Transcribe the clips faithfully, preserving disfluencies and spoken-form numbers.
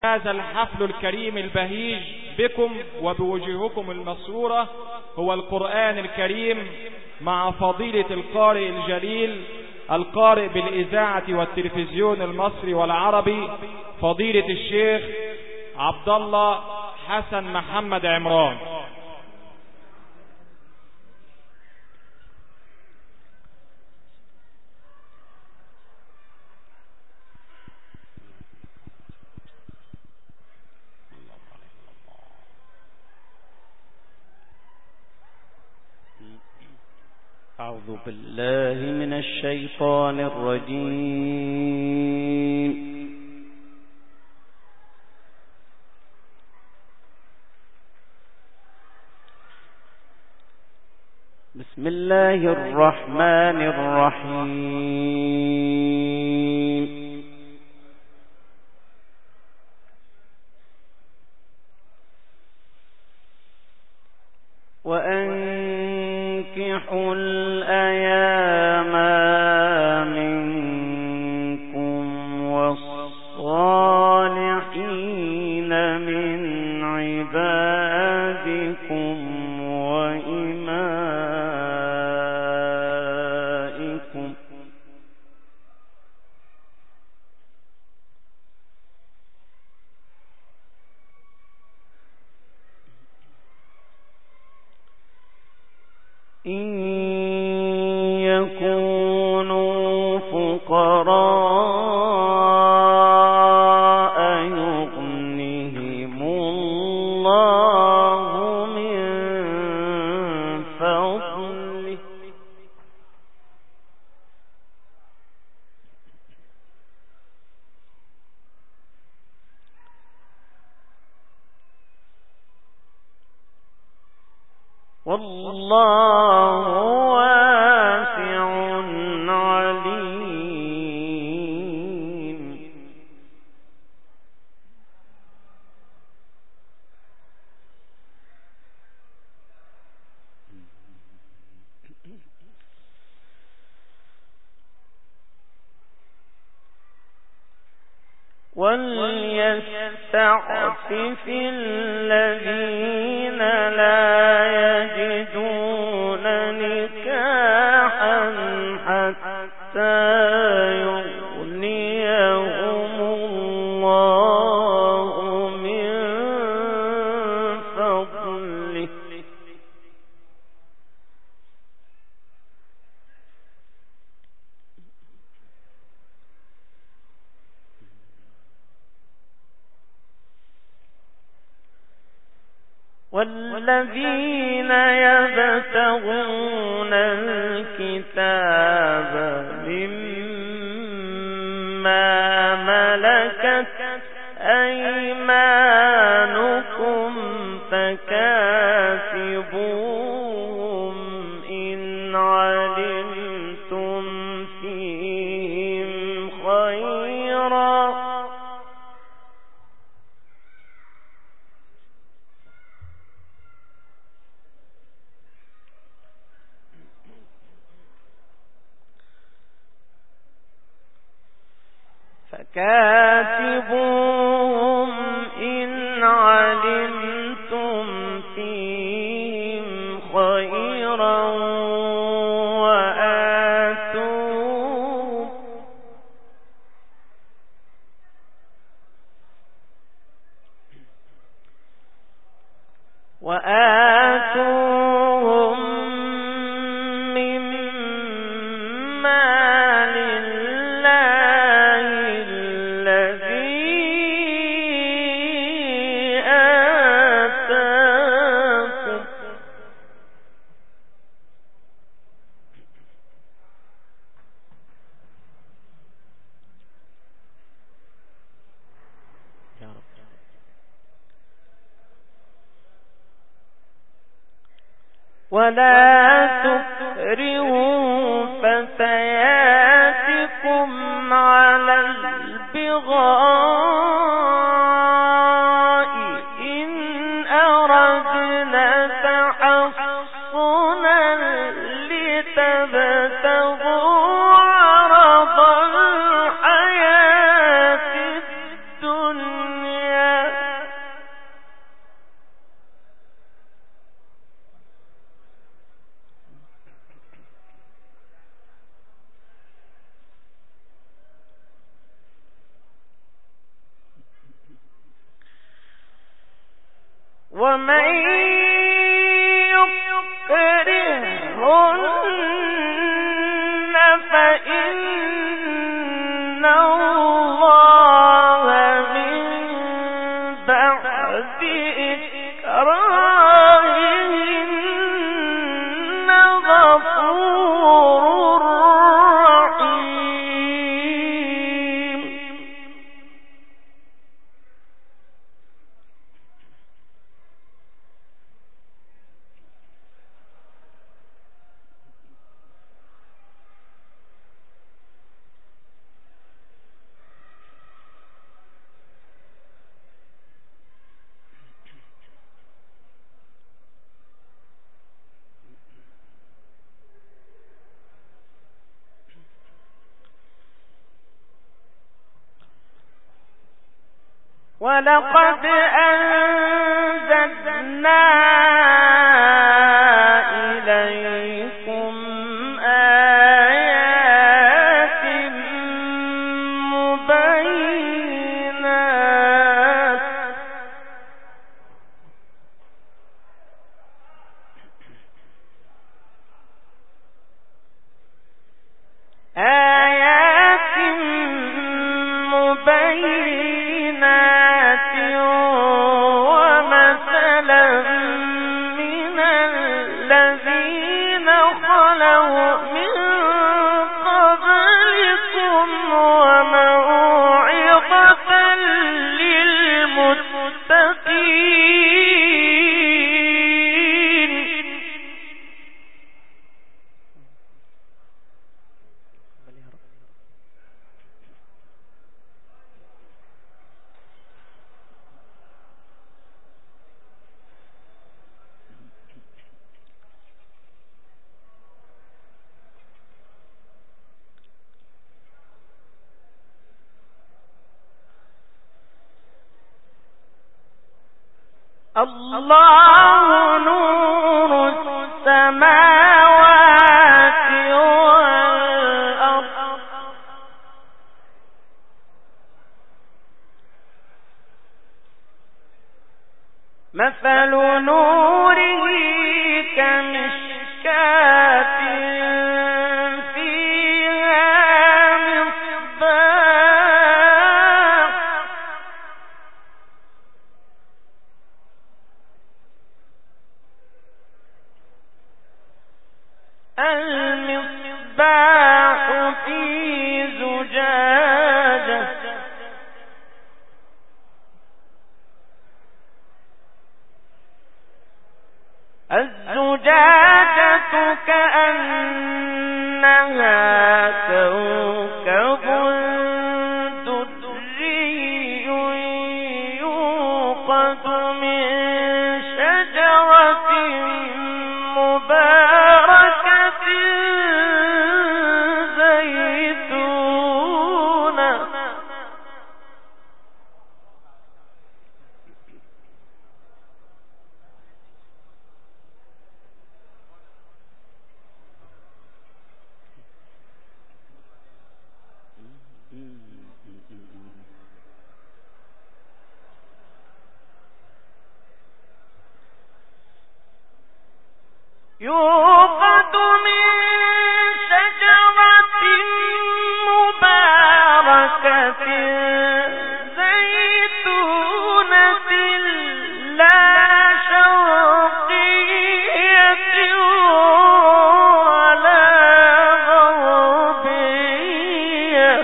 هذا الحفل الكريم البهيج بكم وبوجوهكم المسرورة هو القرآن الكريم مع فضيلة القارئ الجليل القارئ بالإذاعة والتلفزيون المصري والعربي فضيلة الشيخ عبد الله حسن محمد عمران. أعوذ بالله من الشيطان الرجيم. بسم الله الرحمن الرحيم. وأنكحوا الأيام منكم والصالحين من عبادكم وإمائكم إن يكونوا فقراء يغنهم الله من فضله والله واسع عليم. وليستعفف الذين لا يجدون نكاحا حتى يغنيهم الله من فضله والذين يبتغون الكتاب مما ملكت أيمانكم فكاتبوهم إن علمتم فيهم خيرا فكاتبوهم إن علمتم فيهم خيرا وآتوا وآتوهم مما ولا تكرهوا فتياتكم على البغاء إن أردنا تحصنا لتبتغوا عرض الحياة الدنيا ومن يكرههن فإن الله من بعد إكراههن غفور رحيم. ولقد أنزلنا إليكم آيات مبينات آيات مبينات ومثلا من الذين خلوا من قبلكم وموعظة للمتقين. الله نور السماوات والأرض مثل نوره كمشكاة فيها مصباح المصباح في زجاجة الزجاجة كأنها كوكب دري يوقد من شجرة مباركة زيتونة يوقد من شجرة مباركة زيتونة لا شرقية ولا غربية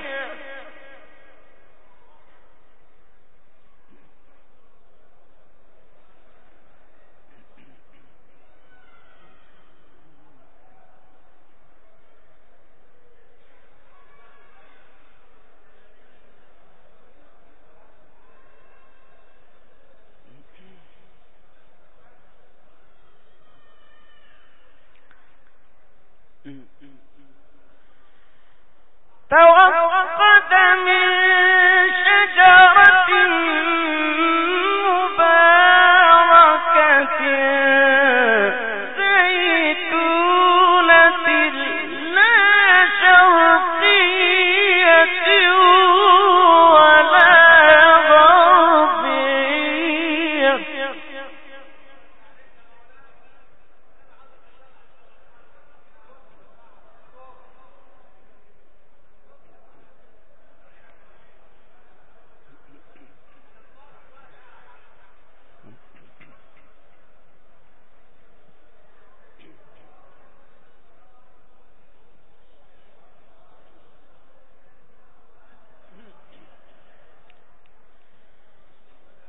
توقد من شجرة مباركة زيتونة لا شرقية ولا غربية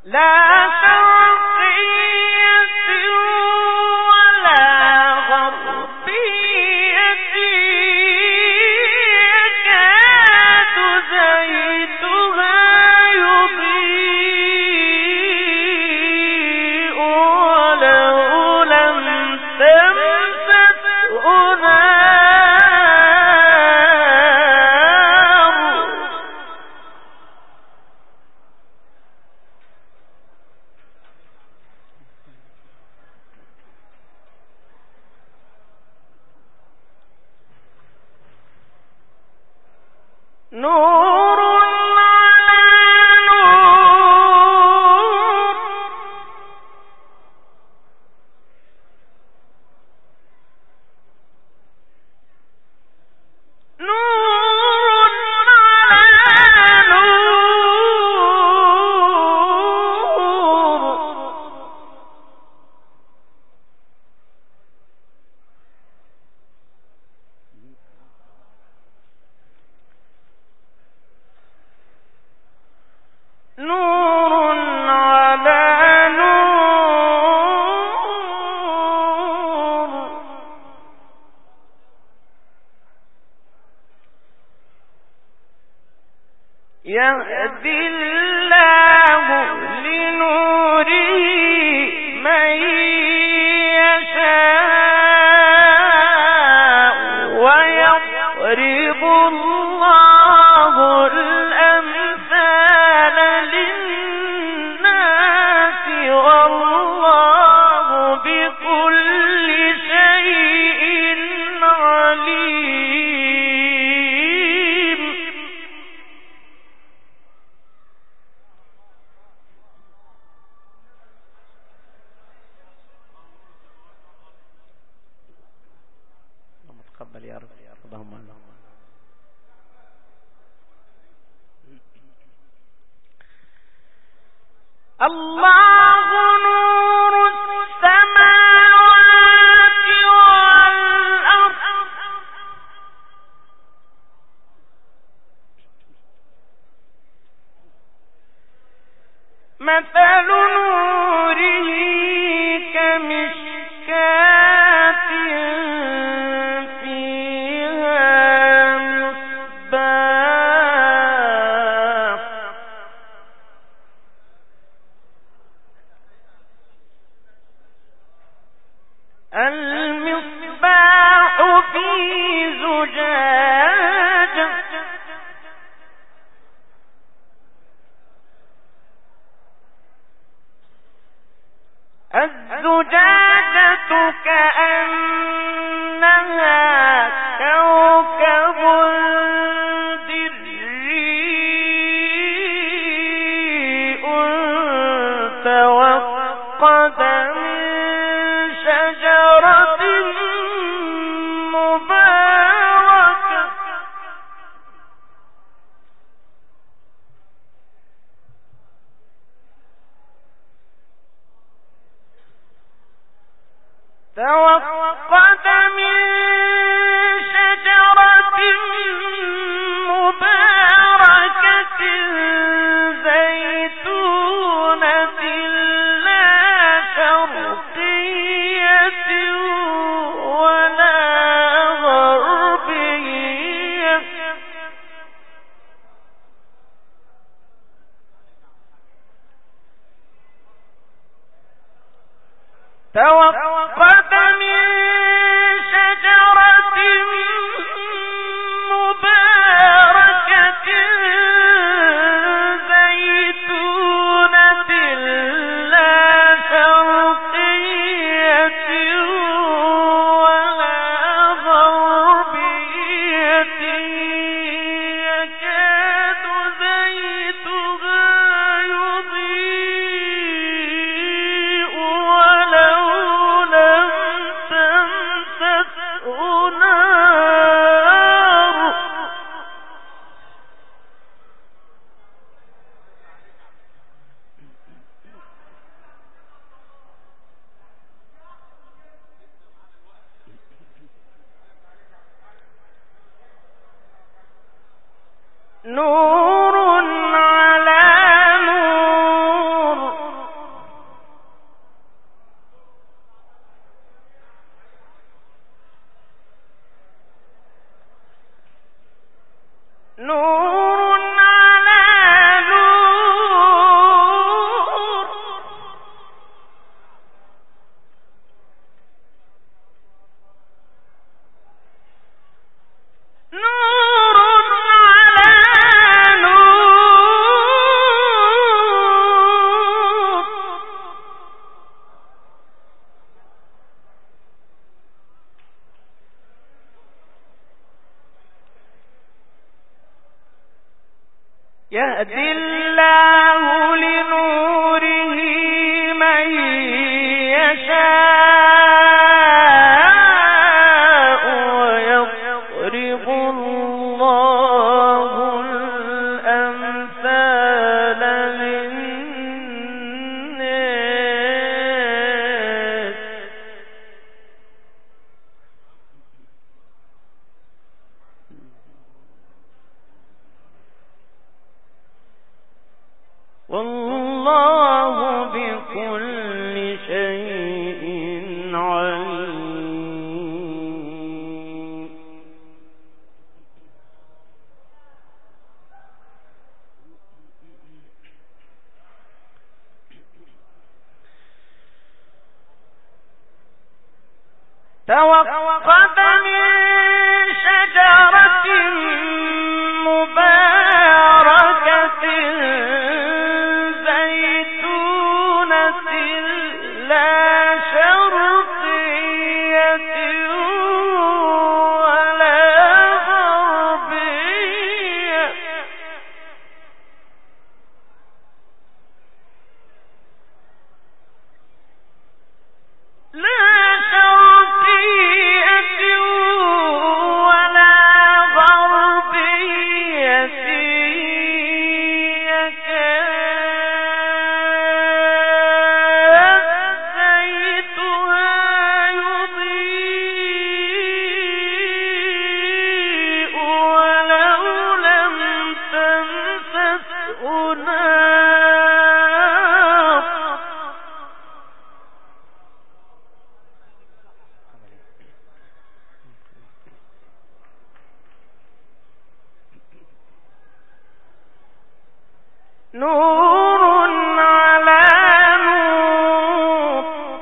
يهدي الله لنوره من يشاء ويضرب الله الأمثال للناس والله بكل شيء عليم. تقبل يا رب، اللهم اللهم الله نور السماوات والأرض مثل نوره كمشكاة المصباح في زجاجة الزجاجة كأنها كوكب دري توقد توقد من شجرة مباركة زيتونة لا شرقية ولا غربية توقد من شجرة مباركة زيتونة لا شرقية ولا غربية يكاد زيتها يضيء ولو لم تمسسه نار نور على نور توقد من شجرة مباركة زيتونة لا شرقية ولا غربية لا شرقية ولا غربية يكاد زيتها يضيء ولو لم تمسسه نار نور على نور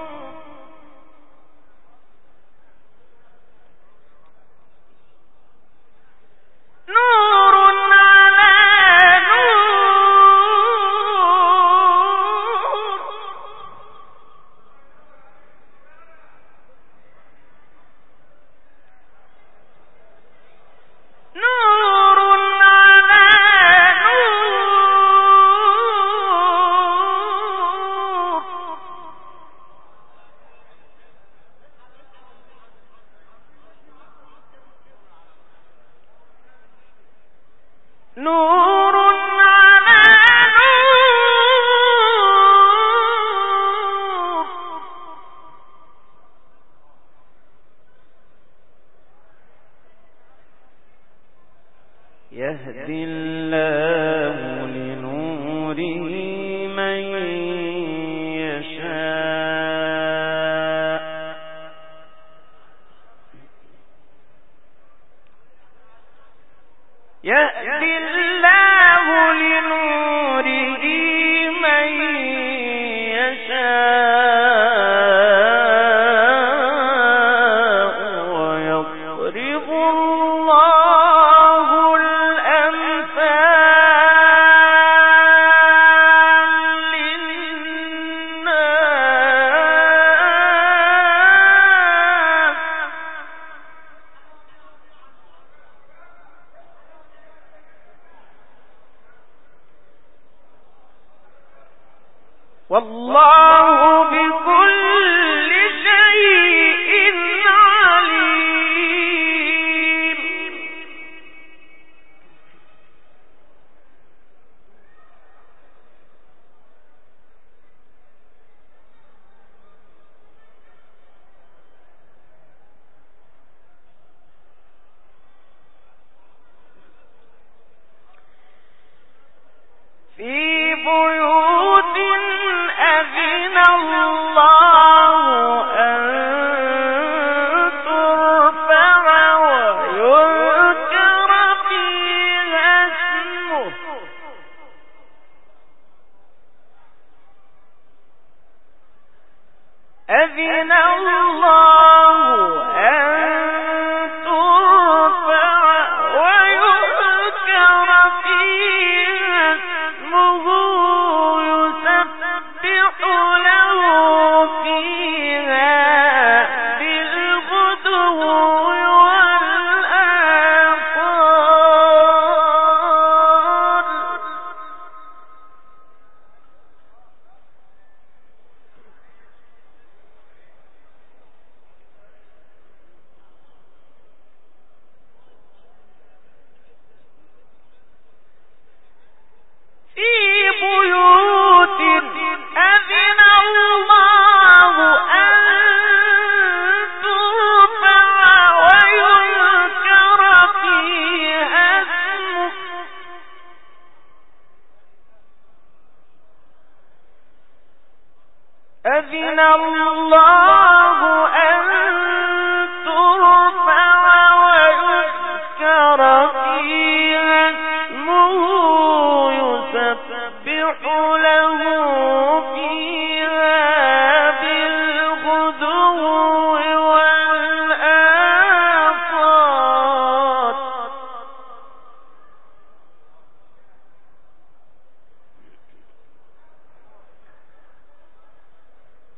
نور على نور نور على نور نور على نور يهدي الله لنوره من يشاء يهدي الله لنوره من يشاء ويضرب الله الأمثال للناس والله بكل شيء عليم في بيوت أذن الله أن ترفع ويذكر فيها اسمه أذن الله أن ترفع ويذكر فيها اسمه يسبح له فيها بالغدو والآصال في بيوت أذن الله أن ترفع ويذكر فيها اسمه أذن الله أن ترفع ويذكر فيها اسمه يسبح له فيها بالغدو والآصال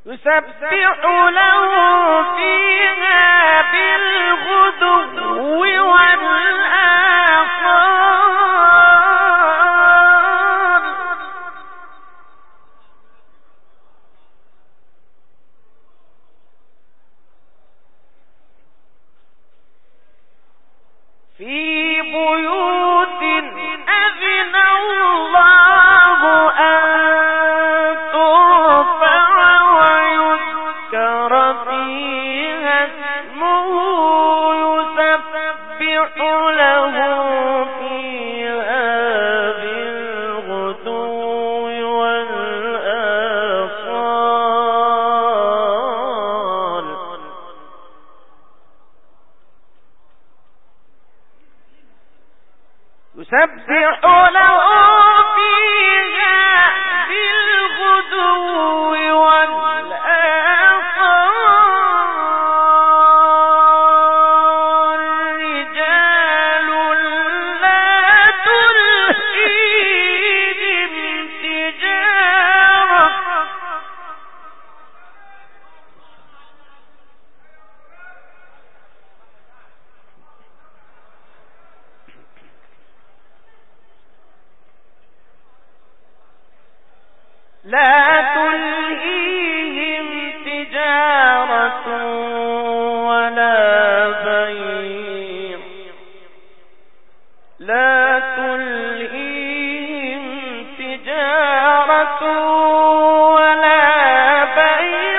يسبح له فيها بالغدو والآصال في بيوت أذن الله أن ترفع ويذكر فيها اسمه يسبح له فيها بالغدو والآصال يسبح له فيها بالغدو والآصال رجال لا تلهيهم تجارة لا تلهيهم تجارة ولا بيع لا تلهيهم تجارة ولا بيع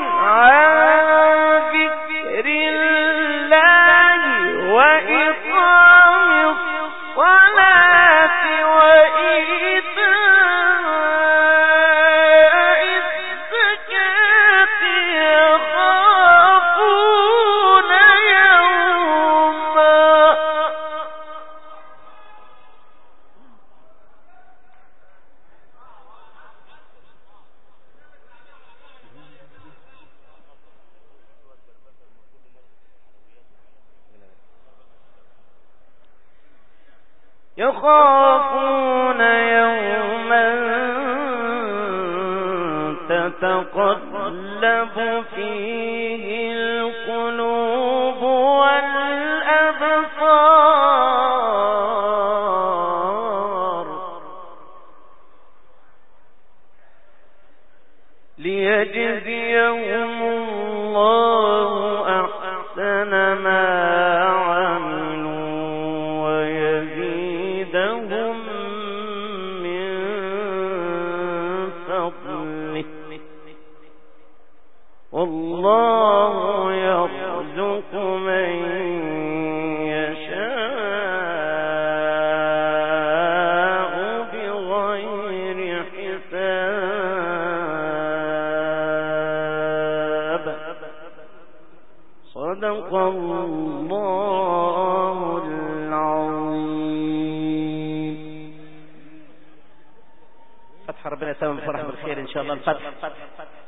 عن ذكر الله وإقام الصلاة وإيتاء الزكاة يخافون يوما يخافون يوما تتقلب فيه القلوب والأبصار ليجزيهم الله أحسن ما عملوا ويزيدهم من فضله والله يرزق من يشاء بغير حساب صدق الله العظيم. فتح ربنا يتمم الفرح بالخير إن شاء الله. الفتح